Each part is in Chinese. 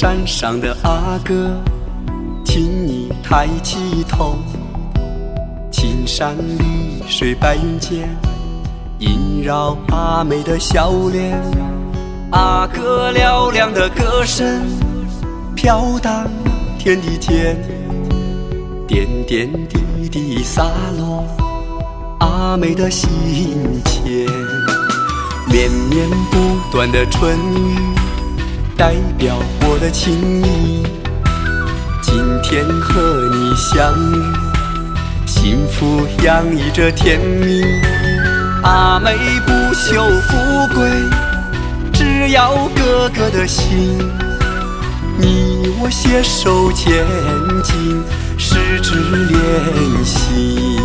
山上的阿哥，请你抬起头，青山绿水白云间，萦绕阿妹的笑脸。阿哥嘹亮的歌声飘荡天地间，点点滴滴洒落阿妹的心间。绵绵不断的春雨代表我的情意，今天和你相遇，幸福洋溢着甜蜜。阿妹不求富贵，只要哥哥的心，你我携手前进，十指连心。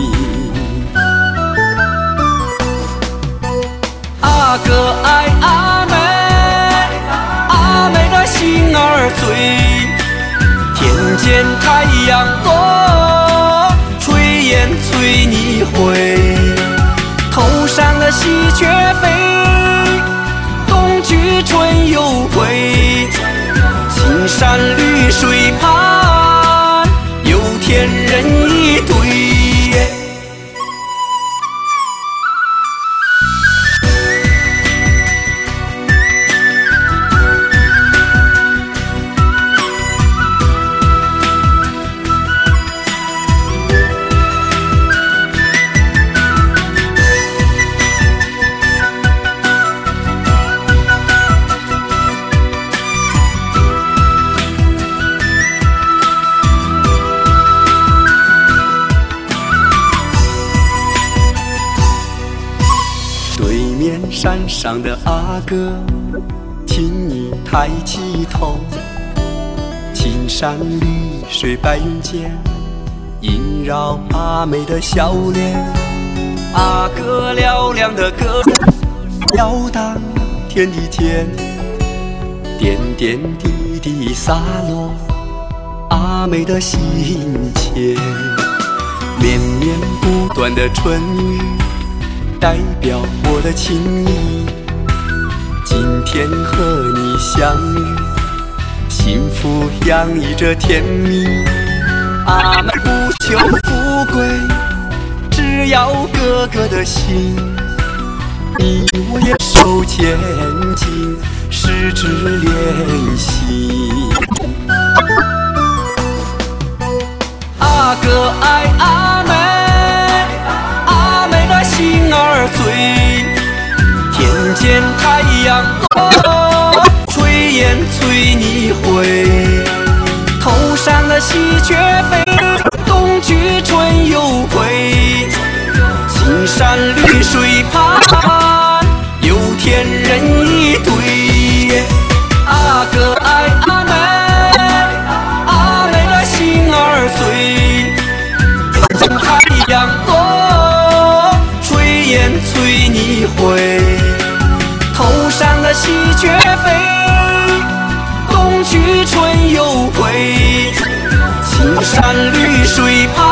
阿哥爱阿妹，阿妹的心儿醉，天间太阳落，炊烟催你回。头上的喜鹊飞，冬去春又归。青山绿水畔，有天人一对。山上的阿哥，请你抬起头，青山绿水白云间，萦绕阿妹的笑脸。阿哥嘹亮的歌飘荡天地间，点点滴滴洒落阿妹的心间。绵绵不断的春雨代表我的情意，今天和你相遇，幸福洋溢着甜蜜。阿妹不求富贵，只要哥哥的心，你我也手前进，十指连心。阿哥爱阿妹，心儿醉，天间太阳落，炊烟催你回。头上的喜鹊飞，冬去春又归。青山绿水畔，有天人一对。阿哥爱阿妹，阿妹的心儿醉，天间太阳落，烟催你回。头上的喜鹊飞，冬去春又归。青山绿水畔，